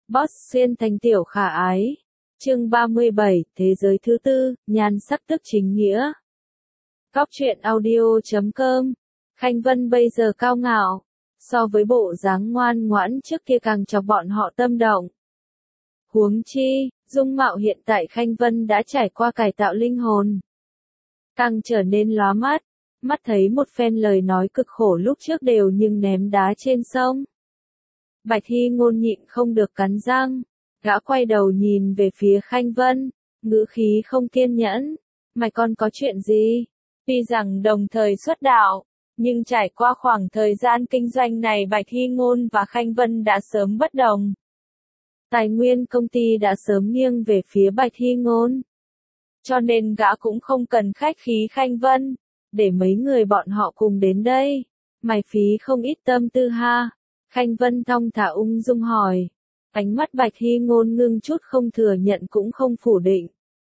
Boss xuyên thành tiểu khả ái. Chương 37, Thế giới thứ tư, nhan sắc tức chính nghĩa. Góc truyện audio.com. Khanh Vân bây giờ cao ngạo, so với bộ dáng ngoan ngoãn trước kia càng chọc bọn họ tâm động. Huống chi, dung mạo hiện tại Khanh Vân đã trải qua cải tạo linh hồn, càng trở nên lóa mắt. Mắt thấy một phen lời nói cực khổ lúc trước đều nhưng ném đá trên sông. Bạch Hy Ngôn nhịn không được cắn răng, gã quay đầu nhìn về phía Khanh Vân, ngữ khí không kiên nhẫn, mày còn có chuyện gì? Tuy rằng đồng thời xuất đạo, nhưng trải qua khoảng thời gian kinh doanh này Bạch Hy Ngôn và Khanh Vân đã sớm bất đồng. Tài nguyên công ty đã sớm nghiêng về phía Bạch Hy Ngôn, cho nên gã cũng không cần khách khí Khanh Vân, để mấy người bọn họ cùng đến đây. Mày phí không ít tâm tư ha. Khanh Vân thong thả ung dung hỏi. Ánh mắt Bạch Hy Ngôn ngưng chút, không thừa nhận cũng không phủ định.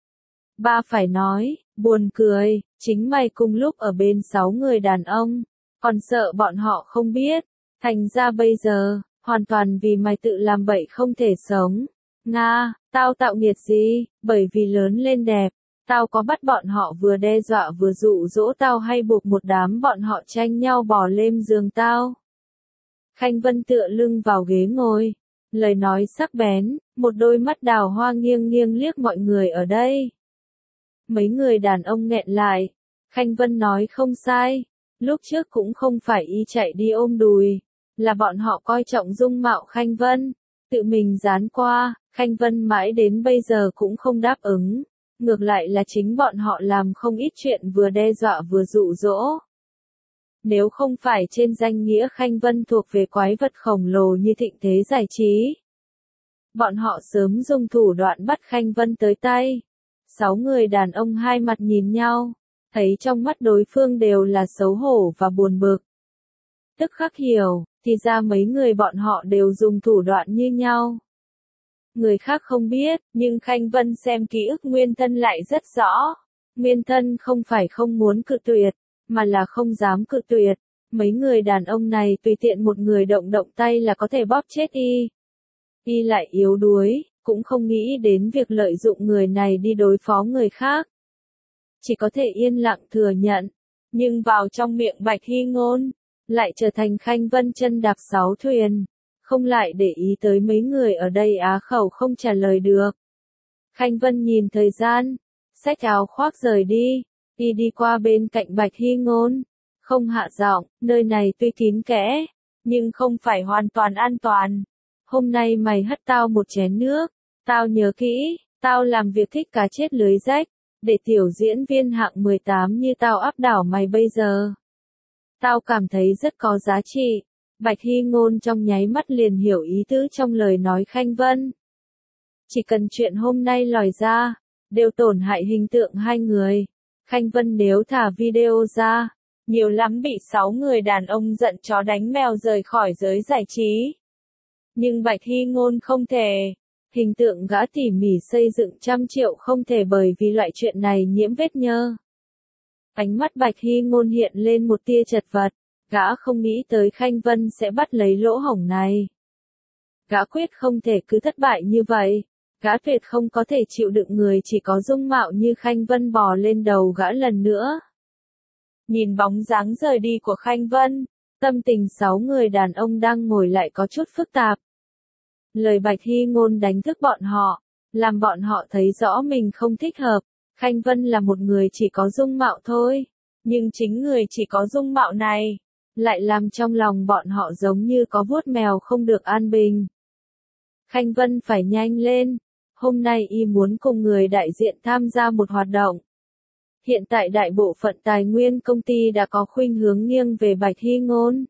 Ba phải nói, buồn cười, chính mày cùng lúc ở bên 6 người đàn ông, còn sợ bọn họ không biết, thành ra bây giờ, hoàn toàn vì mày tự làm bậy không thể sống. Nga, tao tạo nghiệt gì, bởi vì lớn lên đẹp, tao có bắt bọn họ vừa đe dọa vừa dụ dỗ tao hay buộc một đám bọn họ tranh nhau bò lên giường tao? Khanh Vân tựa lưng vào ghế ngồi, lời nói sắc bén, một đôi mắt đào hoa nghiêng nghiêng liếc mọi người ở đây. Mấy người đàn ông nghẹn lại, Khanh Vân nói không sai, lúc trước cũng không phải y chạy đi ôm đùi, là bọn họ coi trọng dung mạo Khanh Vân, tự mình dán qua, Khanh Vân mãi đến bây giờ cũng không đáp ứng, ngược lại là chính bọn họ làm không ít chuyện vừa đe dọa vừa dụ dỗ. Nếu không phải trên danh nghĩa Khanh Vân thuộc về quái vật khổng lồ như Thịnh Thế Giải Trí, bọn họ sớm dùng thủ đoạn bắt Khanh Vân tới tay. 6 người đàn ông hai mặt nhìn nhau, thấy trong mắt đối phương đều là xấu hổ và buồn bực. Tức khắc hiểu, thì ra mấy người bọn họ đều dùng thủ đoạn như nhau. Người khác không biết, nhưng Khanh Vân xem ký ức nguyên thân lại rất rõ. Nguyên thân không phải không muốn cự tuyệt, mà là không dám cự tuyệt. Mấy người đàn ông này tùy tiện một người động tay là có thể bóp chết y. Y lại yếu đuối, cũng không nghĩ đến việc lợi dụng người này đi đối phó người khác. Chỉ có thể yên lặng thừa nhận, nhưng vào trong miệng Bạch Hy Ngôn, lại trở thành Khanh Vân chân đạp 6 thuyền, không lại để ý tới mấy người ở đây á khẩu không trả lời được. Khanh Vân nhìn thời gian, xách áo khoác rời đi, đi qua bên cạnh Bạch Hy Ngôn, không hạ giọng, nơi này tuy kín kẽ, nhưng không phải hoàn toàn an toàn. Hôm nay mày hất tao một chén nước, tao nhớ kỹ, tao làm việc thích cá chết lưới rách, để tiểu diễn viên hạng 18 như tao áp đảo mày bây giờ. Tao cảm thấy rất có giá trị. Bạch Hy Ngôn trong nháy mắt liền hiểu ý tứ trong lời nói Khanh Vân. Chỉ cần chuyện hôm nay lòi ra, đều tổn hại hình tượng hai người. Khanh Vân nếu thả video ra, nhiều lắm bị 6 người đàn ông giận chó đánh mèo rời khỏi giới giải trí. Nhưng Bạch Hy Ngôn không thể. Hình tượng gã tỉ mỉ xây dựng trăm triệu không thể bởi vì loại chuyện này nhiễm vết nhơ. Ánh mắt Bạch Hy Ngôn hiện lên một tia chật vật, gã không nghĩ tới Khanh Vân sẽ bắt lấy lỗ hổng này. Gã quyết không thể cứ thất bại như vậy, gã tuyệt không có thể chịu đựng người chỉ có dung mạo như Khanh Vân bò lên đầu gã lần nữa. Nhìn bóng dáng rời đi của Khanh Vân, tâm tình 6 người đàn ông đang ngồi lại có chút phức tạp. Lời Bạch Hy Ngôn đánh thức bọn họ, làm bọn họ thấy rõ mình không thích hợp. Khanh Vân là một người chỉ có dung mạo thôi, nhưng chính người chỉ có dung mạo này, lại làm trong lòng bọn họ giống như có vuốt mèo không được an bình. Khanh Vân phải nhanh lên, hôm nay y muốn cùng người đại diện tham gia một hoạt động. Hiện tại đại bộ phận tài nguyên công ty đã có khuynh hướng nghiêng về Bạch Hy Ngôn.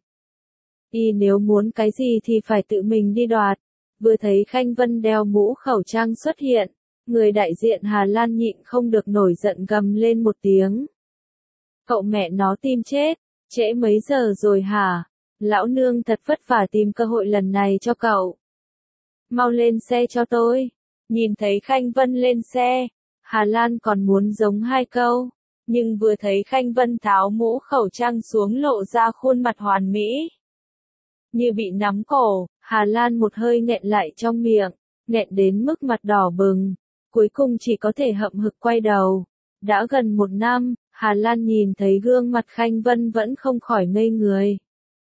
Y nếu muốn cái gì thì phải tự mình đi đoạt. Vừa thấy Khanh Vân đeo mũ khẩu trang xuất hiện, người đại diện Hà Lan nhịn không được nổi giận gầm lên một tiếng. Cậu mẹ nó tim chết, trễ mấy giờ rồi hả? Lão nương thật vất vả tìm cơ hội lần này cho cậu. Mau lên xe cho tôi. Nhìn thấy Khanh Vân lên xe, Hà Lan còn muốn giống hai câu, nhưng vừa thấy Khanh Vân tháo mũ khẩu trang xuống lộ ra khuôn mặt hoàn mỹ. Như bị nắm cổ, Hà Lan một hơi nghẹn lại trong miệng, nghẹn đến mức mặt đỏ bừng, cuối cùng chỉ có thể hậm hực quay đầu. Đã gần 1 năm, Hà Lan nhìn thấy gương mặt Khanh Vân vẫn không khỏi ngây người.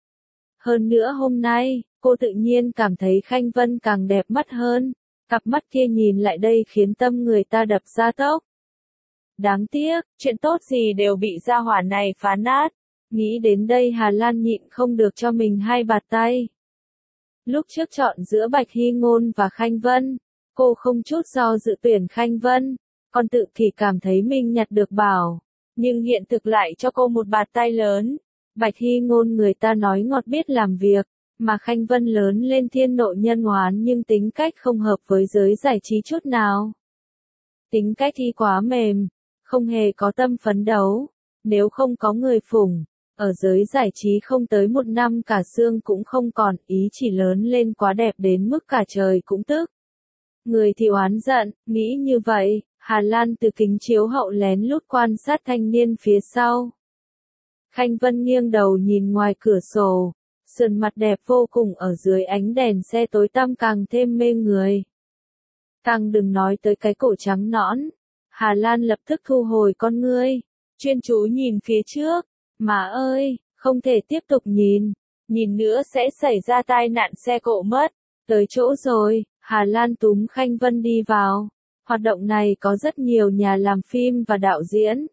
Hơn nữa hôm nay, cô tự nhiên cảm thấy Khanh Vân càng đẹp mắt hơn, cặp mắt kia nhìn lại đây khiến tâm người ta đập ra tốc. Đáng tiếc, chuyện tốt gì đều bị gia hỏa này phá nát. Nghĩ đến đây Hà Lan nhịn không được cho mình 2 bạt tay. Lúc trước chọn giữa Bạch Hy Ngôn và Khanh Vân, cô không chút do dự tuyển Khanh Vân, còn tự thì cảm thấy mình nhặt được bảo. Nhưng hiện thực lại cho cô một bạt tay lớn. Bạch Hy Ngôn người ta nói ngọt biết làm việc, mà Khanh Vân lớn lên thiên nội nhân oán nhưng tính cách không hợp với giới giải trí chút nào. Tính cách thì quá mềm, không hề có tâm phấn đấu, nếu không có người phủng, ở giới giải trí không tới 1 năm cả xương cũng không còn, ý chỉ lớn lên quá đẹp đến mức cả trời cũng tức. Người thì oán giận, nghĩ như vậy, Hà Lan từ kính chiếu hậu lén lút quan sát thanh niên phía sau. Khanh Vân nghiêng đầu nhìn ngoài cửa sổ, sườn mặt đẹp vô cùng ở dưới ánh đèn xe tối tăm càng thêm mê người. Càng đừng nói tới cái cổ trắng nõn. Hà Lan lập tức thu hồi con ngươi, chuyên chú nhìn phía trước. Má ơi, không thể tiếp tục nhìn nữa sẽ xảy ra tai nạn xe cộ mất. Tới chỗ rồi, Hà Lan túm Khanh Vân đi vào. Hoạt động này có rất nhiều nhà làm phim và đạo diễn.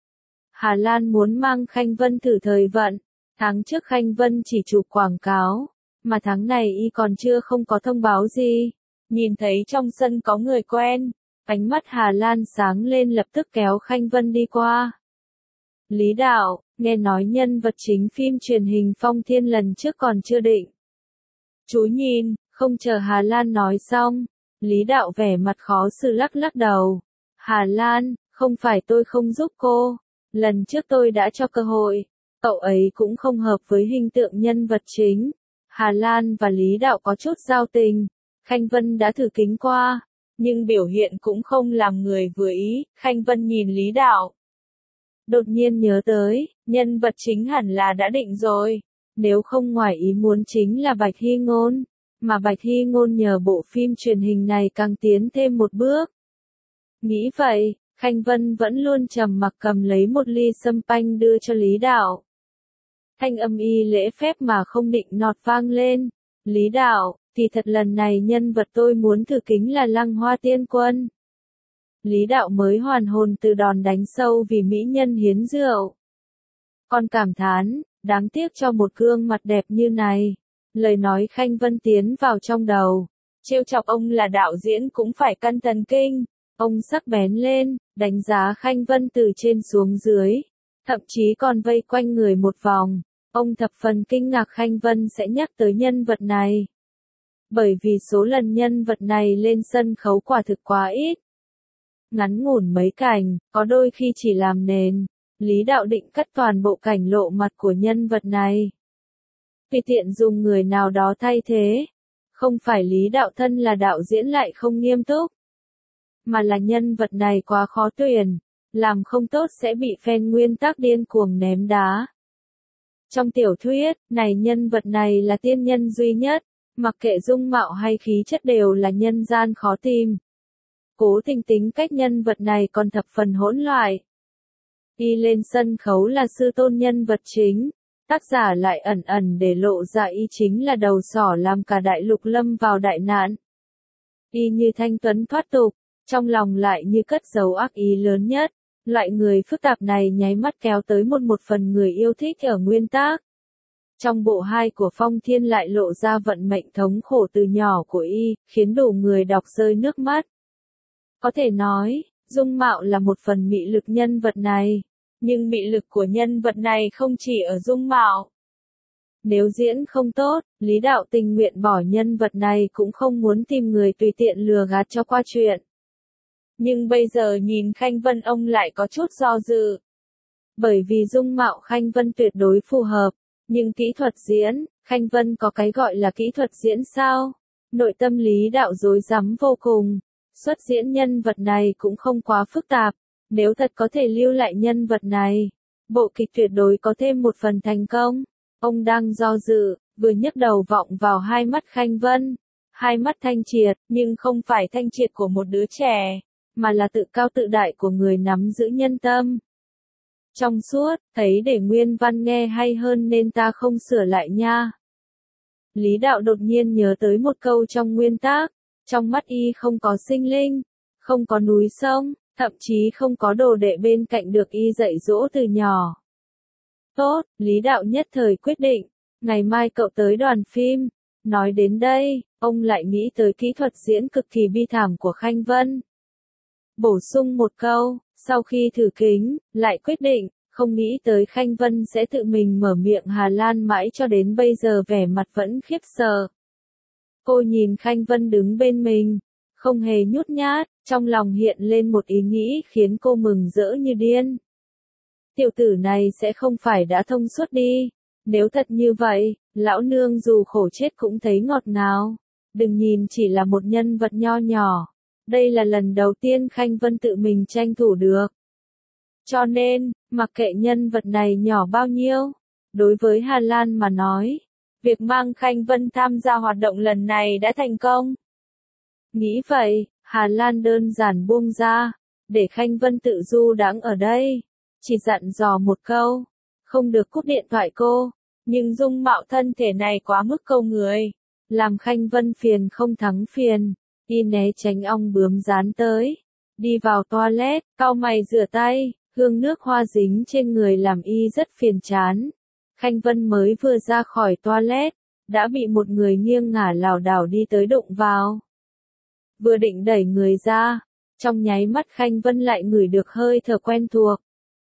Hà Lan muốn mang Khanh Vân thử thời vận. Tháng trước Khanh Vân chỉ chụp quảng cáo, mà tháng này y còn chưa không có thông báo gì. Nhìn thấy trong sân có người quen, ánh mắt Hà Lan sáng lên lập tức kéo Khanh Vân đi qua. Lý Đạo, nghe nói nhân vật chính phim truyền hình Phong Thiên lần trước còn chưa định. Chú nhìn, không chờ Hà Lan nói xong, Lý Đạo vẻ mặt khó xử lắc lắc đầu. Hà Lan, không phải tôi không giúp cô, lần trước tôi đã cho cơ hội, cậu ấy cũng không hợp với hình tượng nhân vật chính. Hà Lan và Lý Đạo có chút giao tình, Khanh Vân đã thử kính qua, nhưng biểu hiện cũng không làm người vừa ý. Khanh Vân nhìn Lý Đạo, đột nhiên nhớ tới, nhân vật chính hẳn là đã định rồi, nếu không ngoài ý muốn chính là Bạch Hy Ngôn, mà Bạch Hy Ngôn nhờ bộ phim truyền hình này càng tiến thêm một bước. Nghĩ vậy, Khanh Vân vẫn luôn trầm mặc cầm lấy một ly sâm panh đưa cho Lý Đạo. Thanh âm y lễ phép mà không định nọt vang lên. Lý Đạo, thì thật lần này nhân vật tôi muốn thử kính là Lăng Hoa Tiên Quân. Lý Đạo mới hoàn hồn từ đòn đánh sâu vì mỹ nhân hiến rượu. Còn cảm thán, đáng tiếc cho một gương mặt đẹp như này. Lời nói Khanh Vân tiến vào trong đầu. Trêu chọc ông là đạo diễn cũng phải căn thần kinh. Ông sắc bén lên, đánh giá Khanh Vân từ trên xuống dưới. Thậm chí còn vây quanh người một vòng. Ông thập phần kinh ngạc Khanh Vân sẽ nhắc tới nhân vật này. Bởi vì số lần nhân vật này lên sân khấu quả thực quá ít. Ngắn ngủn mấy cảnh, có đôi khi chỉ làm nền. Lý Đạo định cắt toàn bộ cảnh lộ mặt của nhân vật này. Vì tiện dùng người nào đó thay thế. Không phải Lý Đạo thân là đạo diễn lại không nghiêm túc, mà là nhân vật này quá khó tuyển. Làm không tốt sẽ bị fan nguyên tắc điên cuồng ném đá. Trong tiểu thuyết, này nhân vật này là tiên nhân duy nhất, mặc kệ dung mạo hay khí chất đều là nhân gian khó tìm. Cố Tình tính cách nhân vật này còn thập phần hỗn loạn. Y lên sân khấu là sư tôn nhân vật chính, tác giả lại ẩn ẩn để lộ ra y chính là đầu sỏ làm cả đại lục lâm vào đại nạn. Y như thanh tuấn thoát tục, trong lòng lại như cất giấu ác ý lớn nhất. Loại người phức tạp này nháy mắt kéo tới một phần người yêu thích ở nguyên tác. Trong bộ 2 của Phong Thiên lại lộ ra vận mệnh thống khổ từ nhỏ của y, khiến đủ người đọc rơi nước mắt. Có thể nói, dung mạo là một phần mị lực nhân vật này, nhưng mị lực của nhân vật này không chỉ ở dung mạo. Nếu diễn không tốt, Lý Đạo tình nguyện bỏ nhân vật này cũng không muốn tìm người tùy tiện lừa gạt cho qua chuyện. Nhưng bây giờ nhìn Khanh Vân ông lại có chút do dự. Bởi vì dung mạo Khanh Vân tuyệt đối phù hợp, nhưng kỹ thuật diễn, Khanh Vân có cái gọi là kỹ thuật diễn sao? Nội tâm Lý Đạo rối rắm vô cùng. Xuất diễn nhân vật này cũng không quá phức tạp, nếu thật có thể lưu lại nhân vật này, bộ kịch tuyệt đối có thêm một phần thành công. Ông đang do dự, vừa nhấc đầu vọng vào hai mắt Khanh Vân. hai mắt thanh triệt, nhưng không phải thanh triệt của một đứa trẻ, mà là tự cao tự đại của người nắm giữ nhân tâm. Trong suốt, thấy để nguyên văn nghe hay hơn nên ta không sửa lại nha. Lý Đạo đột nhiên nhớ tới một câu trong nguyên tác, trong mắt y không có sinh linh, không có núi sông, thậm chí không có đồ đệ bên cạnh được y dạy dỗ từ nhỏ. Tốt, Lý Đạo nhất thời quyết định, ngày mai cậu tới đoàn phim. Nói đến đây, ông lại nghĩ tới kỹ thuật diễn cực kỳ bi thảm của Khanh Vân. Bổ sung một câu, sau khi thử kính, lại quyết định, không nghĩ tới Khanh Vân sẽ tự mình mở miệng Hà Lan mãi cho đến bây giờ vẻ mặt vẫn khiếp sợ. Cô nhìn Khanh Vân đứng bên mình, không hề nhút nhát, trong lòng hiện lên một ý nghĩ khiến cô mừng rỡ như điên. Tiểu tử này sẽ không phải đã thông suốt đi, nếu thật như vậy, lão nương dù khổ chết cũng thấy ngọt ngào. Đừng nhìn chỉ là một nhân vật nho nhỏ, đây là lần đầu tiên Khanh Vân tự mình tranh thủ được. Cho nên, mặc kệ nhân vật này nhỏ bao nhiêu, đối với Hà Lan mà nói, việc mang Khanh Vân tham gia hoạt động lần này đã thành công. Nghĩ vậy, Hà Lan đơn giản buông ra, để Khanh Vân tự du đãng ở đây, chỉ dặn dò một câu, không được cúp điện thoại cô, nhưng dung mạo thân thể này quá mức câu người, làm Khanh Vân phiền không thắng phiền, y né tránh ong bướm dán tới, đi vào toilet, cau mày rửa tay, hương nước hoa dính trên người làm y rất phiền chán. Khanh Vân mới vừa ra khỏi toilet, đã bị một người nghiêng ngả lảo đảo đi tới đụng vào. Vừa định đẩy người ra, trong nháy mắt Khanh Vân lại ngửi được hơi thở quen thuộc.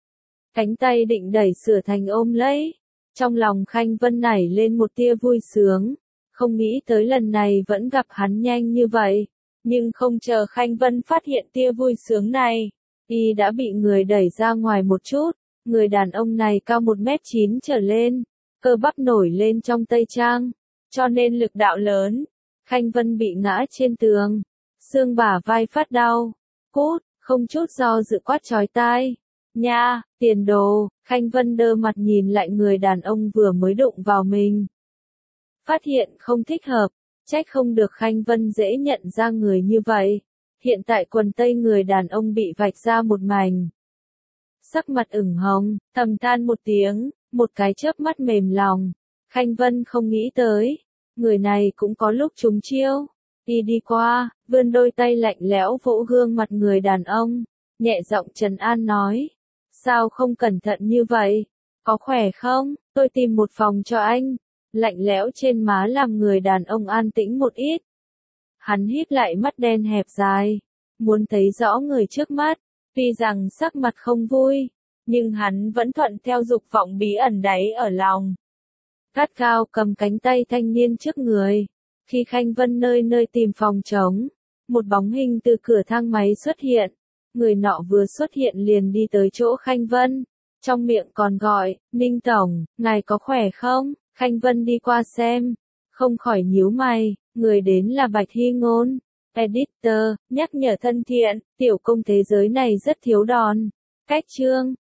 Cánh tay định đẩy sửa thành ôm lấy, trong lòng Khanh Vân nảy lên một tia vui sướng, không nghĩ tới lần này vẫn gặp hắn nhanh như vậy, nhưng không chờ Khanh Vân phát hiện tia vui sướng này, y đã bị người đẩy ra ngoài một chút, người đàn ông này cao 1m9 trở lên, cơ bắp nổi lên trong tây trang, cho nên lực đạo lớn, Khanh Vân bị ngã trên tường, xương bả vai phát đau, cút, không chút do dự quát chói tai. Nha, tiền đồ, Khanh Vân đơ mặt nhìn lại người đàn ông vừa mới đụng vào mình. Phát hiện không thích hợp, trách không được Khanh Vân dễ nhận ra người như vậy. Hiện tại quần tây người đàn ông bị vạch ra một mảnh. Sắc mặt ửng hồng, thầm than một tiếng, một cái chớp mắt mềm lòng. Khanh Vân không nghĩ tới, người này cũng có lúc trúng chiêu. Đi qua, vươn đôi tay lạnh lẽo vỗ gương mặt người đàn ông, nhẹ giọng trấn an nói. Sao không cẩn thận như vậy? Có khỏe không? Tôi tìm một phòng cho anh. Lạnh lẽo trên má làm người đàn ông an tĩnh một ít. Hắn híp lại mắt đen hẹp dài, muốn thấy rõ người trước mắt, tuy rằng sắc mặt không vui, nhưng hắn vẫn thuận theo dục vọng bí ẩn đáy ở lòng. Gắt gao cầm cánh tay thanh niên trước người, khi Khanh Vân nơi nơi tìm phòng trống, một bóng hình từ cửa thang máy xuất hiện, người nọ vừa xuất hiện liền đi tới chỗ Khanh Vân, trong miệng còn gọi, Ninh Tổng, ngài có khỏe không? Khanh Vân đi qua xem, không khỏi nhíu mày, người đến là Bạch Hy Ngôn. Editor, nhắc nhở thân thiện, tiểu công thế giới này rất thiếu đòn. Cách chương